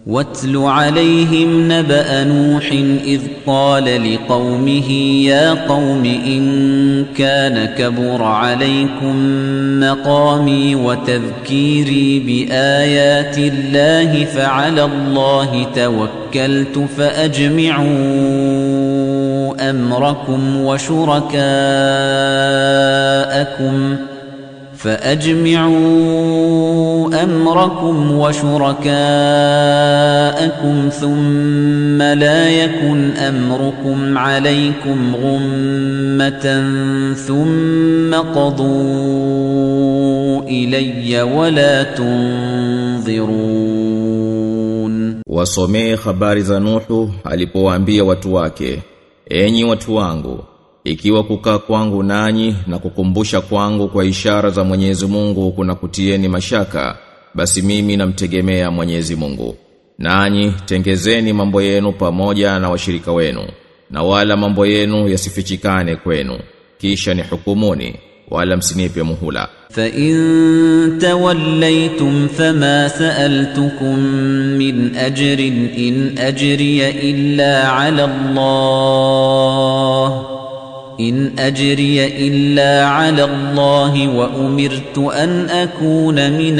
واتل عليهم نبأ نوح إذ قال لقومه يا قوم إن كان كبر عليكم مقامي وتذكيري بآيات الله فعلى الله توكلت فأجمعوا أمركم وشركاءكم ثم لا يكن أمركم عليكم غمة ثم قضوا إلي ولا تنظرون. Wasomee habari za Nuhu alipowaambia watu wake, enyi watu wangu, ikiwa kukaa kwangu nanyi na kukumbusha kwangu kwa ishara za Mwenyezi Mungu kuna kutieni mashaka, basi mimi namtegemea Mwenyezi Mungu. Nanyi tengezeni mambo yenu pamoja na washirika wenu, na wala mambo yenu yasifichikane kwenu, kisha ni hukumuni, wala msinipe muhula. فَإِن تَوَلَّيْتُمْ فَمَا سَأَلْتُكُم مِّنْ أَجْرٍ إِنْ أَجْرِيَ إِلَّا عَلَى اللَّهِ وَأُمِرْتُ أَنْ أَكُونَ مِنَ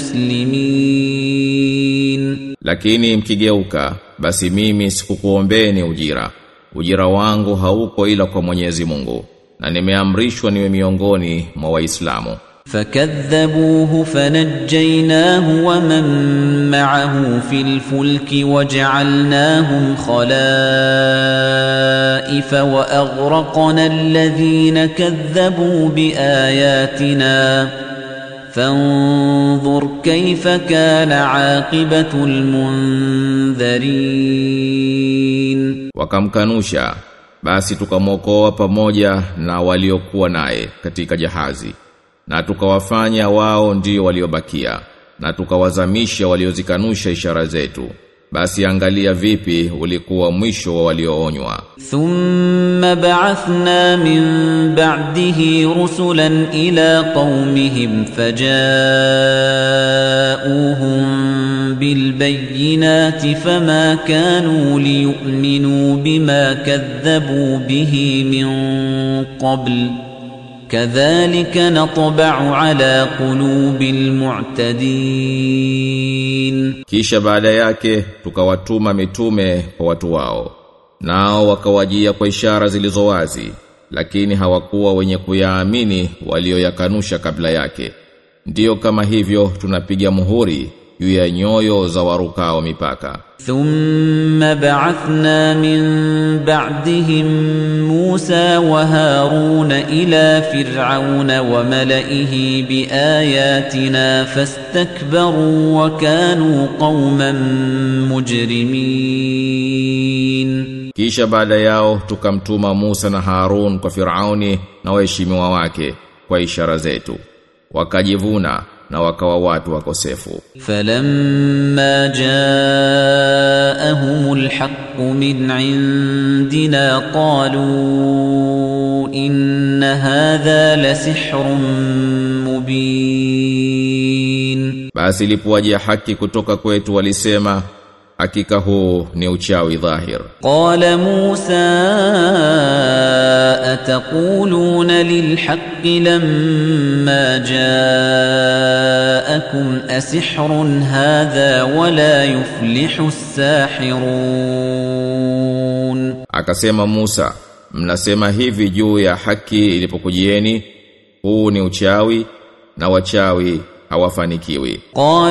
الْمُسْلِمِينَ. Lakini mkigeuka, basi mimi sikukuombeeni ujira wangu hauko ila kwa Mwenyezi Mungu, na nimeamrishwa niwe miongoni mwa Waislamu. فَكَذَّبُوهُ فَنَجَّيْنَاهُ وَمَن مَّعَهُ فِي الْفُلْكِ وَجَعَلْنَاهُمْ خَلَائِفَ وَأَغْرَقْنَا الَّذِينَ كَذَّبُوا بِآيَاتِنَا فَانظُرْ كَيْفَ كَانَ عَاقِبَةُ الْمُنذَرِينَ. Wakamkanusha, basi tukamwokoa pamoja na waliokuwa naye katika jahazi, na tukawafanya wao ndio waliobakia, na tukawazamisha waliozikanusha ishara zetu. Basi angalia vipi ulikuwa mwisho wa walioonywa. Thumma ba'athna min ba'dihi rusulan ila qaumihim faja'uhum bil bayyinati fama kanu liyu'minu bima kadhabu bihi min qabl كذلك نطبع على قلوب المعتدين. Kisha baada yake tukawatuma mitume kwa watu wao, nao wakawajia kwa ishara zilizowazi, lakini hawakuwa wenye kuyaamini walioyakanusha kabla yake. Ndiyo kama hivyo tunapiga muhuri juu ya nyoyo za warukao mipaka. Thumma ba'athna min ba'dihim Musa wa Haruna ila Fir'auna wa mala'ihi biayatina fastakbaru wa kanu qauman mujrimin. Kisha baada yao tukamtuma Musa na Harun kwa Firauni na waheshimiwa wake kwa ishara zetu, wakajivuna na wakawa watu wakosefu. Falamma jaahumul haqqu min indina qalu inna hadha lasihrun mubin. Basi ilipowajia haki kutoka kwetu walisema, hakika huu ni uchawi dhahir. Qala Musa ataquluna lilhaqqi lamma ja'akum asihrun hadha wala yuflihu as-sahirun. Akasema Musa, mnasema hivi juu ya haki ilipokujieni, huu ni uchawi na wachawi hawafanikiwi.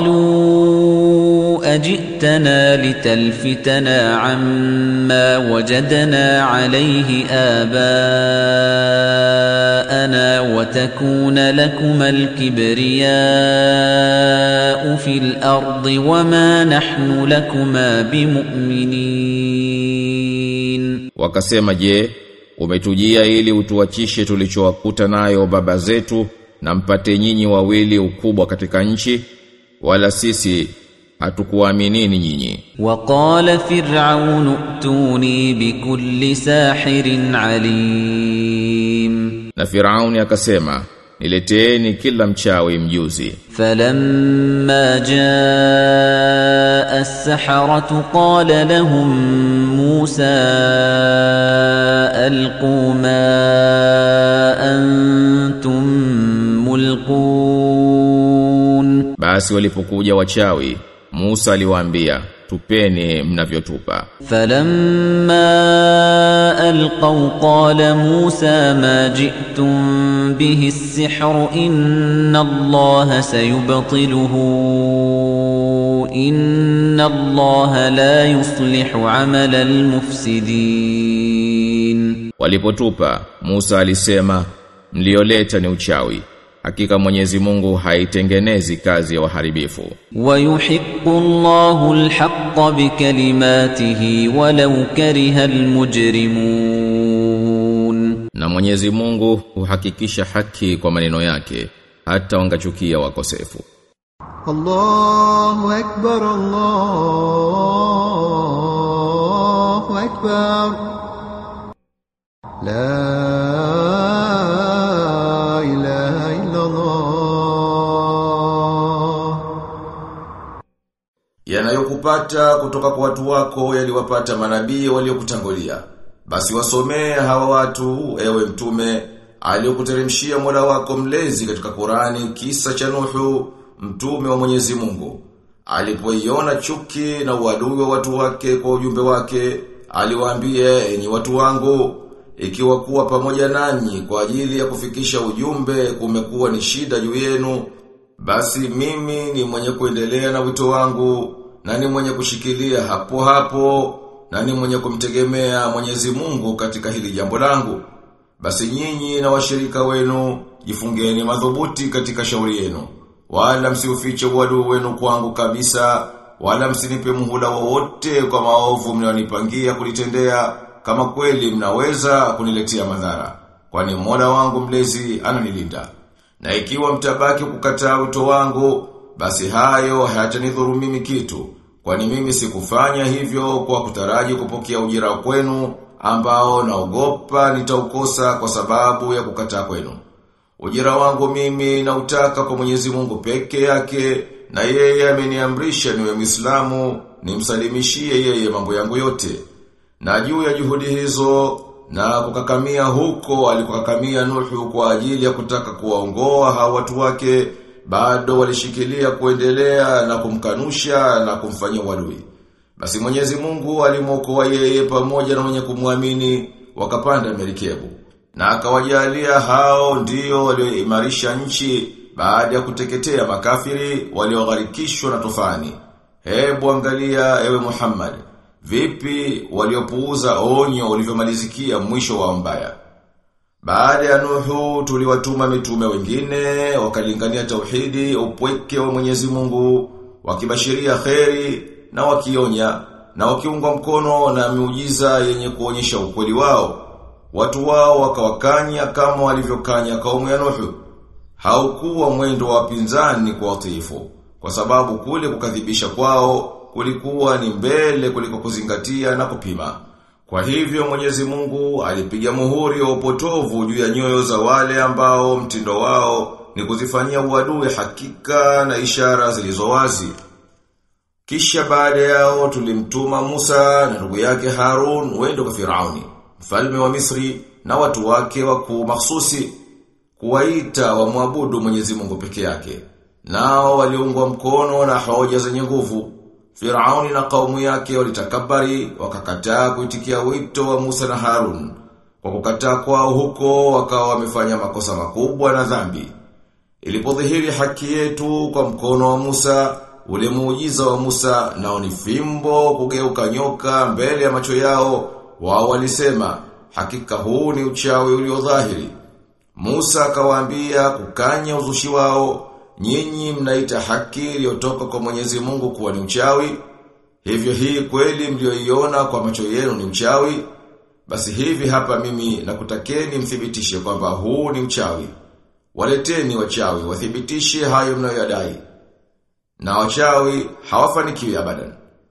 Qalu ajitana litalfitana amma wajadna alayhi abaana wa takuna lakum alkibriya'u fil ardi wama nahnu lakuma bimu'minin. Wakasema, je, umetujia ili utuachishe tulichowakuta nayo baba zetu na mpate nyinyi wawili ukubwa katika nchi, wala sisi hatukuaminini nyinyi. Waqala Fir'aun utuni bikulli sahirin alim. Na Firauni akasema, nileteeni kila mchawi mjuzi. فلما جاء السحرة قال لهم موسى ألقوا ما أنتم ملقون. Basi walipokuja wachawi, Musa aliwaambia, tupeni mnavyotupa. فلما ألقوا قال موسى ما جئتم به السحر إن الله سيبطله إن الله لا يصلح عمل المفسدين. Walipotupa, Musa alisema, mlioleta ni uchawi. Hakika Mwenyezi Mungu haitengenezi kazi ya waharibifu. ويحق الله الحق بكلماته ولو كره المجرمون. Na Mwenyezi Mungu huhakikisha haki kwa maneno yake hata wangachukia wakosefu. Allahu Akbar, Allahu Akbar. La ilaha illa Allah. Yanayokupata kutoka kwa watu wako yaliwapata manabii waliokutangulia. Basi wasomee hawa watu, ewe mtume, aliyokuteremshia Mola wako mlezi katika Qur'ani kisa cha Nuhu, mtume wa Mwenyezi Mungu. Alipoiona chuki na uadui wa watu wake kwa ujumbe wake, aliwaambia, enyi watu wangu, ikiwa kuwa pamoja nanyi kwa ajili ya kufikisha ujumbe kumekuwa ni shida juu yenu, basi mimi ni mwenye kuendelea na wito wangu, na ni mwenye kushikilia hapo hapo, na ni mwenye kumtegemea Mwenyezi Mungu katika hili jambo langu. Basi nyinyi na washirika wenu jifungeni madhubuti katika shauri yenu, wala msiufiche uadui wenu kwangu kabisa, wala msinipe muhula wowote kwa maovu mnayonipangia kulitendea, kama kweli mnaweza kuniletea madhara, kwani Mola wangu mlezi ananilinda. Na ikiwa mtabaki kukataa wito wangu, basi hayo hayatanidhuru mimi kitu, kwani mimi sikufanya hivyo kwa kutaraji kupokea ujira kwenu ambao naogopa nitaukosa kwa sababu ya kukataa kwenu. Ujira wangu mimi nautaka kwa Mwenyezi Mungu peke yake, na yeye ameniamrisha niwe Muislamu, nimsalimishie yeye mambo yangu yote. Na juu ya juhudi hizo na kukakamia huko alikokakamia Nuhu kwa ajili ya kutaka kuwaongoa hawa watu wake, bado walishikilia kuendelea na kumkanusha na kumfanyia uadui. Basi Mwenyezi Mungu alimwokoa yeye pamoja na wenye kumwamini, wakapanda merikebu. Na akawajalia hao ndio walioimarisha nchi baada ya kuteketea makafiri waliogharikishwa na tufani. Hebu angalia ewe Muhammad, vipi waliopuuza onyo ulivyomalizikia mwisho wa mbaya. Baada ya Nuhu tuliwatuma mitume wengine, wakalingania tauhidi, upweke wa Mwenyezi Mungu, wakibashiria kheri na wakionya, na wakiungwa mkono na miujiza yenye kuonyesha ukweli wao. Watu wao wakawakanya kama walivyokanya kaumu ya Nuhu. Haukuwa mwendo wa pinzani kwa watiifu, kwa sababu kule kukadhibisha kwao kulikuwa ni mbele kuliko kuzingatia na kupima. Kwa hivyo Mwenyezi Mungu alipiga muhuri wa upotovu juu ya nyoyo za wale ambao mtindo wao ni kuzifanyia uadui hakika na ishara zilizowazi. Kisha baada yao tulimtuma Musa na ndugu yake Harun wende kwa Firauni, mfalme wa Misri, na watu wake wakuu mahsusi, kuwaita wamwabudu Mwenyezi Mungu peke yake. Nao waliungwa mkono na hoja zenye nguvu. Firauni na kaumu yake walitakabari, wakakataa kuitikia wito wa Musa na Harun. Kwa kukataa kwao huko wakawa wamefanya makosa makubwa na dhambi. Ilipodhihiri haki yetu kwa mkono wa Musa, ule muujiza wa Musa nao ni fimbo kugeuka nyoka mbele ya macho yao, wao walisema, hakika huu ni uchawi uliodhahiri. Musa akawaambia kukanya uzushi wao, nyinyi mnaita haki iliyotoka kwa Mwenyezi Mungu kuwa ni uchawi? Hivyo hii kweli mlioiona kwa macho yenu ni uchawi? Basi hivi hapa mimi nakutakeni mthibitishe kwamba huu ni uchawi. Waleteni wachawi wathibitishe hayo mnayoyadai. Na wachawi hawafanikiwi abadan.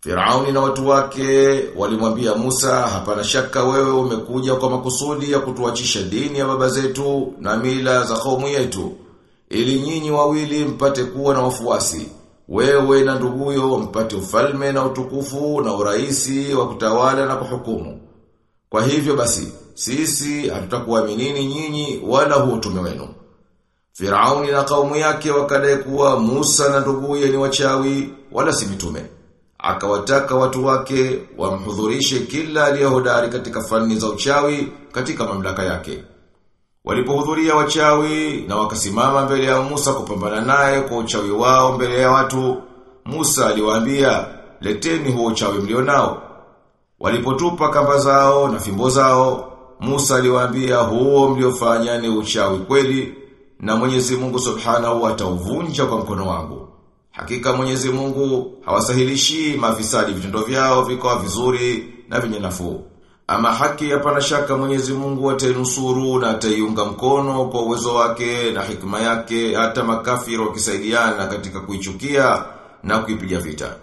Firauni na watu wake walimwambia Musa, hapana shaka wewe umekuja kwa makusudi ya kutuachisha dini ya baba zetu na mila za kaumu yetu, ili nyinyi wawili mpate kuwa na wafuasi, wewe na nduguyo mpate ufalme na utukufu na uraisi wa kutawala na kuhukumu. Kwa hivyo basi, sisi hatutakuaminini nyinyi wala huo utume wenu. Firauni na kaumu yake wakadai kuwa Musa na nduguye ni wachawi wala si mitume. Akawataka watu wake wamhudhurishe kila aliyehodari katika fani za uchawi katika mamlaka yake. Walipohudhuria wachawi na wakasimama mbele ya Musa kupambana naye kwa uchawi wao mbele ya watu, Musa aliwaambia, leteni huo uchawi mlionao. Walipotupa kamba zao na fimbo zao, Musa aliwaambia, huo mliofanya ni uchawi kweli, na Mwenyezi Mungu Subhanahu atauvunja kwa mkono wangu. Hakika Mwenyezi Mungu hawasahilishi mafisadi vitendo vyao vikawa vizuri na vyenye nafuu. Ama haki hapana shaka Mwenyezi Mungu atainusuru na ataiunga mkono kwa uwezo wake na hikma yake, hata makafiri wakisaidiana katika kuichukia na kuipiga vita.